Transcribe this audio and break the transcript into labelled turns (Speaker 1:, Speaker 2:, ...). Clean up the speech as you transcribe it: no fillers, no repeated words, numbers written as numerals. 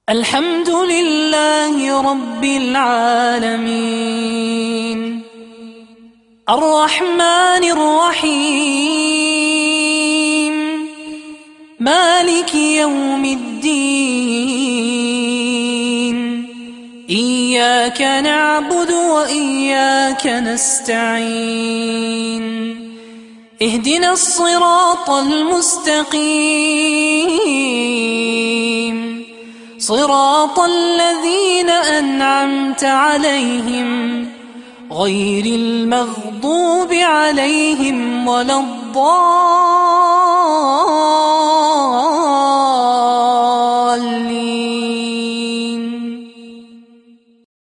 Speaker 1: الحمد لله رب العالمين الرحمن الرحيم مالك يوم الدين إياك نعبد وإياك نستعين اهدنا الصراط المستقيم صراط الذين أنعمت عليهم غير المغضوب عليهم ولا الضالين.